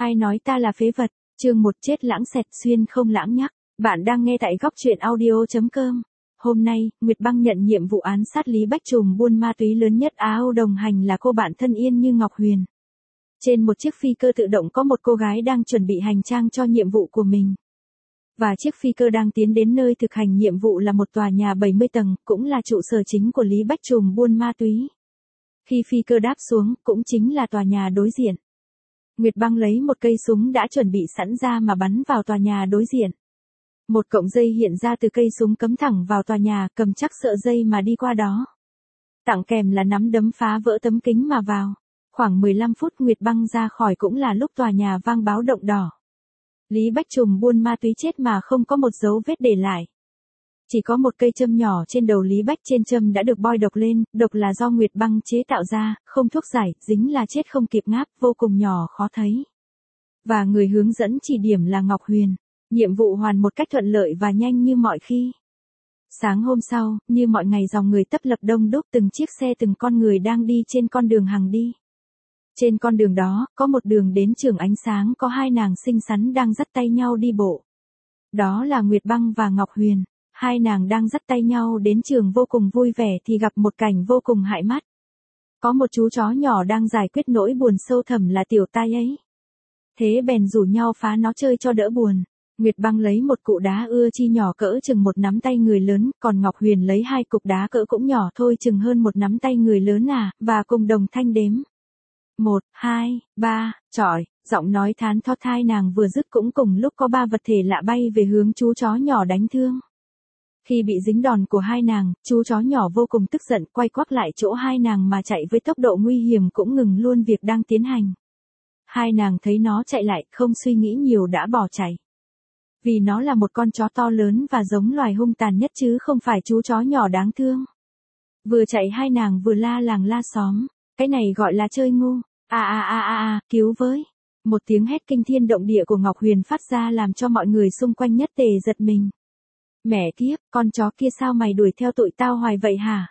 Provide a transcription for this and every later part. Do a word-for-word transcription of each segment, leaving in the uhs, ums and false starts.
Ai nói ta là phế vật, chương một chết lãng xẹt xuyên không lãng nhắc. Bạn đang nghe tại góc truyện audio.com. Hôm nay, Nguyệt Băng nhận nhiệm vụ án sát Lý Bách trùm buôn ma túy lớn nhất Á Âu, đồng hành là cô bạn thân Yên Như Ngọc Huyền. Trên một chiếc phi cơ tự động có một cô gái đang chuẩn bị hành trang cho nhiệm vụ của mình. Và chiếc phi cơ đang tiến đến nơi thực hành nhiệm vụ là một tòa nhà bảy mươi tầng, cũng là trụ sở chính của Lý Bách trùm buôn ma túy. Khi phi cơ đáp xuống, cũng chính là tòa nhà đối diện. Nguyệt Băng lấy một cây súng đã chuẩn bị sẵn ra mà bắn vào tòa nhà đối diện. Một cọng dây hiện ra từ cây súng cắm thẳng vào tòa nhà, cầm chắc sợi dây mà đi qua đó. Tặng kèm là nắm đấm phá vỡ tấm kính mà vào. Khoảng mười lăm phút Nguyệt Băng ra khỏi cũng là lúc tòa nhà vang báo động đỏ. Lý Bách trùm buôn ma túy chết mà không có một dấu vết để lại. Chỉ có một cây châm nhỏ trên đầu Lý Bách, trên châm đã được bôi độc lên, độc là do Nguyệt Băng chế tạo ra, không thuốc giải, dính là chết không kịp ngáp, vô cùng nhỏ khó thấy. Và người hướng dẫn chỉ điểm là Ngọc Huyền. Nhiệm vụ hoàn một cách thuận lợi và nhanh như mọi khi. Sáng hôm sau, như mọi ngày dòng người tấp lập đông đúc, từng chiếc xe từng con người đang đi trên con đường hằng đi. Trên con đường đó, có một đường đến trường ánh sáng, có hai nàng xinh xắn đang dắt tay nhau đi bộ. Đó là Nguyệt Băng và Ngọc Huyền. Hai nàng đang dắt tay nhau đến trường vô cùng vui vẻ thì gặp một cảnh vô cùng hại mắt. Có một chú chó nhỏ đang giải quyết nỗi buồn sâu thẳm là tiểu tai ấy. Thế bèn rủ nhau phá nó chơi cho đỡ buồn. Nguyệt Băng lấy một cụ đá ưa chi nhỏ cỡ chừng một nắm tay người lớn, còn Ngọc Huyền lấy hai cục đá cỡ cũng nhỏ thôi chừng hơn một nắm tay người lớn à, và cùng đồng thanh đếm. Một, hai, ba, chọi, giọng nói thán thót hai nàng vừa dứt cũng cùng lúc có ba vật thể lạ bay về hướng chú chó nhỏ đánh thương. Khi bị dính đòn của hai nàng, chú chó nhỏ vô cùng tức giận, quay quắc lại chỗ hai nàng mà chạy với tốc độ nguy hiểm, cũng ngừng luôn việc đang tiến hành. Hai nàng thấy nó chạy lại, không suy nghĩ nhiều đã bỏ chạy. Vì nó là một con chó to lớn và giống loài hung tàn nhất chứ không phải chú chó nhỏ đáng thương. Vừa chạy hai nàng vừa la làng la xóm, cái này gọi là chơi ngu, a a a a a, cứu với. Một tiếng hét kinh thiên động địa của Ngọc Huyền phát ra làm cho mọi người xung quanh nhất tề giật mình. Mẹ kiếp, con chó kia sao mày đuổi theo tụi tao hoài vậy hả?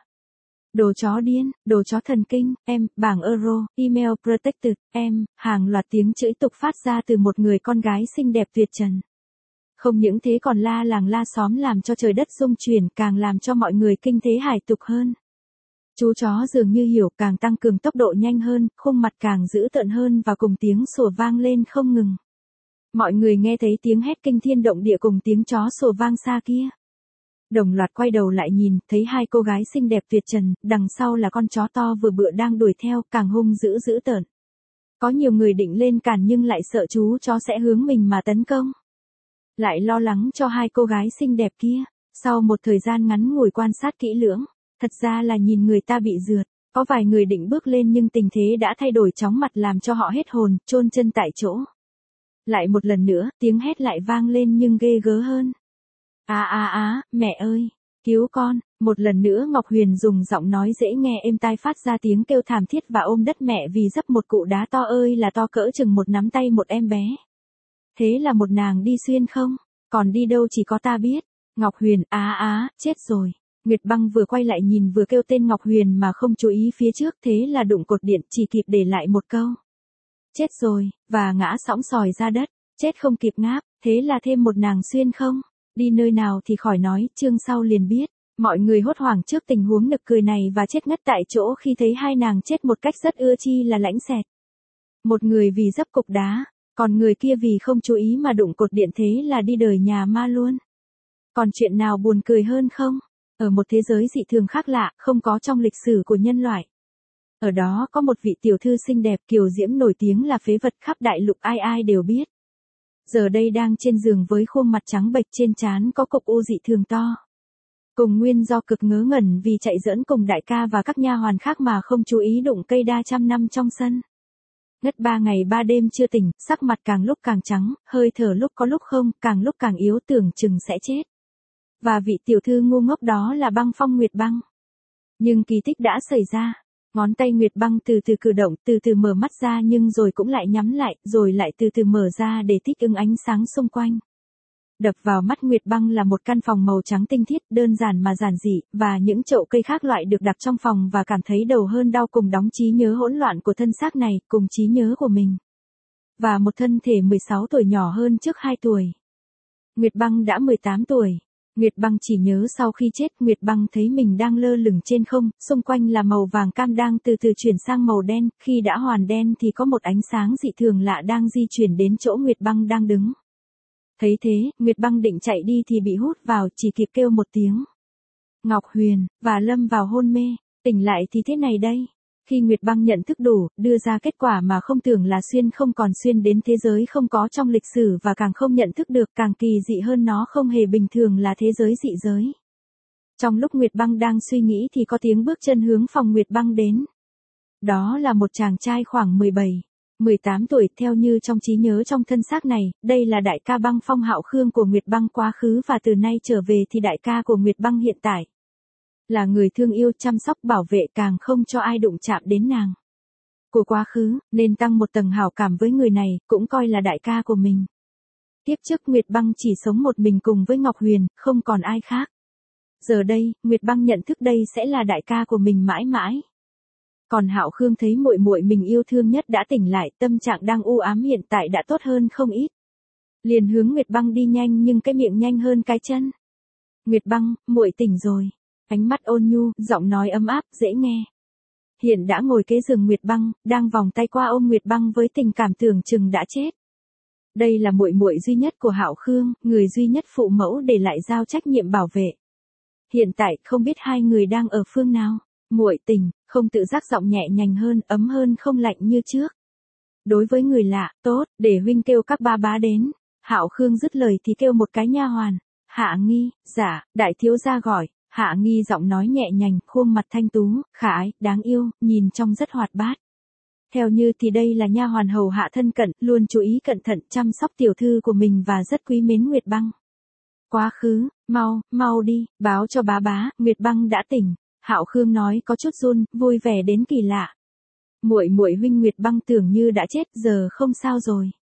Đồ chó điên, đồ chó thần kinh, em, bảng euro, email protected, em, hàng loạt tiếng chửi tục phát ra từ một người con gái xinh đẹp tuyệt trần. Không những thế còn la làng la xóm làm cho trời đất rung chuyển, càng làm cho mọi người kinh thế hải tục hơn. Chú chó dường như hiểu, càng tăng cường tốc độ nhanh hơn, khuôn mặt càng dữ tợn hơn và cùng tiếng sủa vang lên không ngừng. Mọi người nghe thấy tiếng hét kinh thiên động địa cùng tiếng chó sủa vang xa kia. Đồng loạt quay đầu lại nhìn, thấy hai cô gái xinh đẹp tuyệt trần, đằng sau là con chó to vừa bựa đang đuổi theo, càng hung dữ dữ tợn. Có nhiều người định lên cản nhưng lại sợ chú chó sẽ hướng mình mà tấn công. Lại lo lắng cho hai cô gái xinh đẹp kia. Sau một thời gian ngắn ngủi quan sát kỹ lưỡng, thật ra là nhìn người ta bị rượt, có vài người định bước lên nhưng tình thế đã thay đổi chóng mặt làm cho họ hết hồn, chôn chân tại chỗ. Lại một lần nữa, tiếng hét lại vang lên nhưng ghê gớ hơn. Á á á, mẹ ơi, cứu con. Một lần nữa Ngọc Huyền dùng giọng nói dễ nghe êm tai phát ra tiếng kêu thảm thiết và ôm đất mẹ vì dấp một cụ đá to ơi là to cỡ chừng một nắm tay một em bé. Thế là một nàng đi xuyên không? Còn đi đâu chỉ có ta biết. Ngọc Huyền, á á, chết rồi. Nguyệt Băng vừa quay lại nhìn vừa kêu tên Ngọc Huyền mà không chú ý phía trước, thế là đụng cột điện, chỉ kịp để lại một câu. Chết rồi, và ngã sõng sòi ra đất, chết không kịp ngáp, thế là thêm một nàng xuyên không? Đi nơi nào thì khỏi nói, chương sau liền biết. Mọi người hốt hoảng trước tình huống nực cười này và chết ngất tại chỗ khi thấy hai nàng chết một cách rất ưa chi là lãnh xẹt. Một người vì dấp cục đá, còn người kia vì không chú ý mà đụng cột điện, thế là đi đời nhà ma luôn. Còn chuyện nào buồn cười hơn không? Ở một thế giới dị thường khác lạ, không có trong lịch sử của nhân loại. Ở đó có một vị tiểu thư xinh đẹp kiều diễm nổi tiếng là phế vật, khắp đại lục ai ai đều biết. Giờ đây đang trên giường với khuôn mặt trắng bệch, trên trán có cục u dị thường to. Cùng nguyên do cực ngớ ngẩn vì chạy giỡn cùng đại ca và các nha hoàn khác mà không chú ý đụng cây đa trăm năm trong sân. Ngất ba ngày ba đêm chưa tỉnh, sắc mặt càng lúc càng trắng, hơi thở lúc có lúc không, càng lúc càng yếu, tưởng chừng sẽ chết. Và vị tiểu thư ngu ngốc đó là Băng Phong Nguyệt Băng. Nhưng kỳ tích đã xảy ra. Ngón tay Nguyệt Băng từ từ cử động, từ từ mở mắt ra nhưng rồi cũng lại nhắm lại, rồi lại từ từ mở ra để thích ứng ánh sáng xung quanh. Đập vào mắt Nguyệt Băng là một căn phòng màu trắng tinh khiết, đơn giản mà giản dị, và những chậu cây khác loại được đặt trong phòng và cảm thấy đầu hơn đau cùng đóng trí nhớ hỗn loạn của thân xác này, cùng trí nhớ của mình. và một thân thể mười sáu tuổi nhỏ hơn trước hai tuổi. Nguyệt Băng đã mười tám tuổi. Nguyệt Băng chỉ nhớ sau khi chết, Nguyệt Băng thấy mình đang lơ lửng trên không, xung quanh là màu vàng cam đang từ từ chuyển sang màu đen, khi đã hoàn đen thì có một ánh sáng dị thường lạ đang di chuyển đến chỗ Nguyệt Băng đang đứng. Thấy thế, Nguyệt Băng định chạy đi thì bị hút vào, chỉ kịp kêu một tiếng Ngọc Huyền, và lâm vào hôn mê. Tỉnh lại thì thế này đây. Khi Nguyệt Băng nhận thức đủ, đưa ra kết quả mà không tưởng là xuyên không còn xuyên đến thế giới không có trong lịch sử và càng không nhận thức được, càng kỳ dị hơn nó không hề bình thường là thế giới dị giới. Trong lúc Nguyệt Băng đang suy nghĩ thì có tiếng bước chân hướng phòng Nguyệt Băng đến. Đó là một chàng trai khoảng mười bảy, mười tám tuổi, theo như trong trí nhớ trong thân xác này, đây là đại ca Băng Phong Hạo Khương của Nguyệt Băng quá khứ và từ nay trở về thì đại ca của Nguyệt Băng hiện tại. Là người thương yêu, chăm sóc, bảo vệ, càng không cho ai đụng chạm đến nàng. Của quá khứ, nên tăng một tầng hảo cảm với người này, cũng coi là đại ca của mình. Tiếp trước Nguyệt Băng chỉ sống một mình cùng với Ngọc Huyền, không còn ai khác. Giờ đây, Nguyệt Băng nhận thức đây sẽ là đại ca của mình mãi mãi. Còn Hạo Khương thấy muội muội mình yêu thương nhất đã tỉnh lại, tâm trạng đang u ám hiện tại đã tốt hơn không ít. Liền hướng Nguyệt Băng đi nhanh nhưng cái miệng nhanh hơn cái chân. Nguyệt Băng, muội tỉnh rồi. Ánh mắt ôn nhu, giọng nói ấm áp, dễ nghe. Hiện đã ngồi kế giường Nguyệt Băng, đang vòng tay qua ôm Nguyệt Băng với tình cảm tưởng chừng đã chết. Đây là muội muội duy nhất của Hạo Khương, người duy nhất phụ mẫu để lại giao trách nhiệm bảo vệ. Hiện tại không biết hai người đang ở phương nào. Muội tỉnh, không tự giác giọng nhẹ nhàng hơn, ấm hơn, không lạnh như trước. Đối với người lạ, tốt, để huynh kêu các ba bá đến. Hạo Khương dứt lời thì kêu một cái nha hoàn. Hạ Nghi, dạ, đại thiếu gia gọi. Hạ Nghi giọng nói nhẹ nhàng, khuôn mặt thanh tú, khả ái, đáng yêu, nhìn trông rất hoạt bát. Theo như thì đây là nha hoàn hầu hạ thân cận, luôn chú ý cẩn thận chăm sóc tiểu thư của mình và rất quý mến Nguyệt Băng. Quá khứ, mau, mau đi, báo cho bá bá, Nguyệt Băng đã tỉnh. Hạo Khương nói có chút run, vui vẻ đến kỳ lạ. Muội muội huynh Nguyệt Băng tưởng như đã chết, giờ không sao rồi.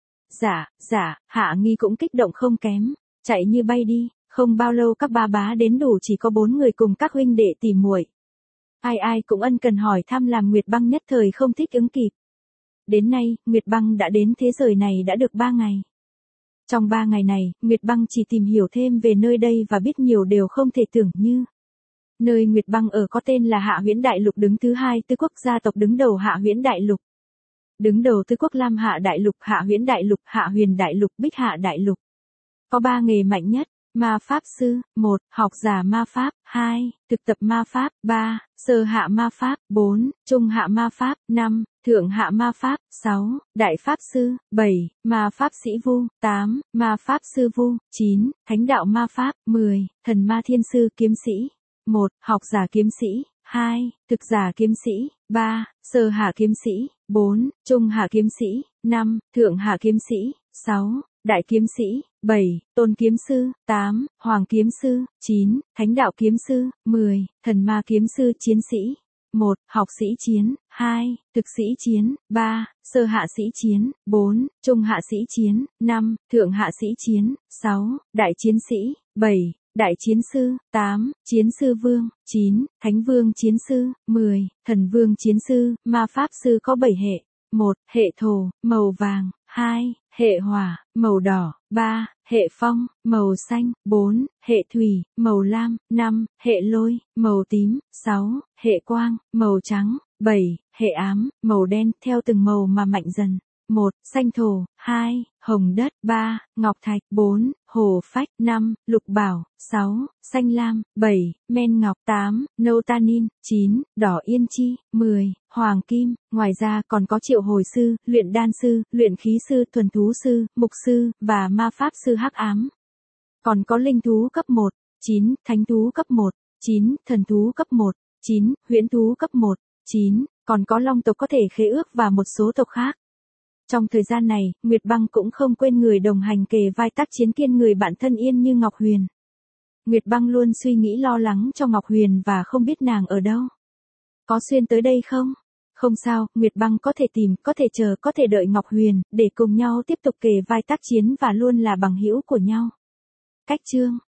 Dạ, dạ, Hạ Nghi cũng kích động không kém, chạy như bay đi. Không bao lâu các ba bá đến, đủ chỉ có bốn người cùng các huynh đệ tỉ muội. Ai ai cũng ân cần hỏi thăm làm Nguyệt Băng nhất thời không thích ứng kịp. Đến nay, Nguyệt Băng đã đến thế giới này đã được ba ngày. Trong ba ngày này, Nguyệt Băng chỉ tìm hiểu thêm về nơi đây và biết nhiều điều không thể tưởng như. Nơi Nguyệt Băng ở có tên là Hạ Huyễn Đại Lục, đứng thứ hai tứ quốc gia tộc đứng đầu Hạ Huyễn Đại Lục. Đứng đầu tứ quốc Lam Hạ Đại Lục, Hạ Huyễn Đại Lục, Hạ Huyền Đại Lục, Bích Hạ Đại Lục. Có ba nghề mạnh nhất. Ma Pháp Sư, một. Học giả ma Pháp, hai. Thực tập ma Pháp, ba. Sơ hạ ma Pháp, bốn. Trung hạ ma Pháp, năm. Thượng hạ ma Pháp, sáu. Đại Pháp Sư, bảy. Ma Pháp Sĩ Vu, tám. Ma Pháp Sư Vu, chín. Thánh đạo ma Pháp, mười. Thần ma Thiên Sư Kiếm Sĩ, một. Học giả kiếm sĩ, hai. Thực giả kiếm sĩ, ba. Sơ hạ kiếm sĩ, bốn. Trung hạ kiếm sĩ, năm. Thượng hạ kiếm sĩ, sáu. Đại kiếm sĩ, bảy. Tôn kiếm sư, tám. Hoàng kiếm sư, chín. Thánh đạo kiếm sư, mười. Thần ma kiếm sư chiến sĩ, một. Học sĩ chiến, hai. Thực sĩ chiến, ba. Sơ hạ sĩ chiến, bốn. Trung hạ sĩ chiến, năm. Thượng hạ sĩ chiến, sáu. Đại chiến sĩ, bảy. Đại chiến sư, tám. Chiến sư vương, chín. Thánh vương chiến sư, mười. Thần vương chiến sư. Ma pháp sư có bảy hệ. một. Hệ thổ, màu vàng, hai. Hệ hỏa, màu đỏ, ba. Hệ phong, màu xanh, bốn. Hệ thủy, màu lam, năm. Hệ lôi, màu tím, sáu. Hệ quang, màu trắng, bảy. Hệ ám, màu đen, theo từng màu mà mạnh dần. một. Xanh thổ, hai. Hồng đất, ba. Ngọc thạch, bốn. Hồ phách, năm. Lục bảo, sáu. Xanh lam, bảy. Men ngọc, tám. Nâu tanin, chín. Đỏ yên chi, mười. Hoàng kim. Ngoài ra còn có triệu hồi sư, luyện đan sư, luyện khí sư, thuần thú sư, mục sư, và ma pháp sư hắc ám. Còn có linh thú cấp một, chín. Thánh thú cấp một, chín. Thần thú cấp một, chín. Huyễn thú cấp một, chín. Còn có long tộc có thể khế ước và một số tộc khác. Trong thời gian này, Nguyệt Băng cũng không quên người đồng hành kề vai tác chiến kiên người bạn thân yên như Ngọc Huyền. Nguyệt Băng luôn suy nghĩ lo lắng cho Ngọc Huyền và không biết nàng ở đâu. Có xuyên tới đây không? Không sao, Nguyệt Băng có thể tìm, có thể chờ, có thể đợi Ngọc Huyền, để cùng nhau tiếp tục kề vai tác chiến và luôn là bằng hữu của nhau. Cách chương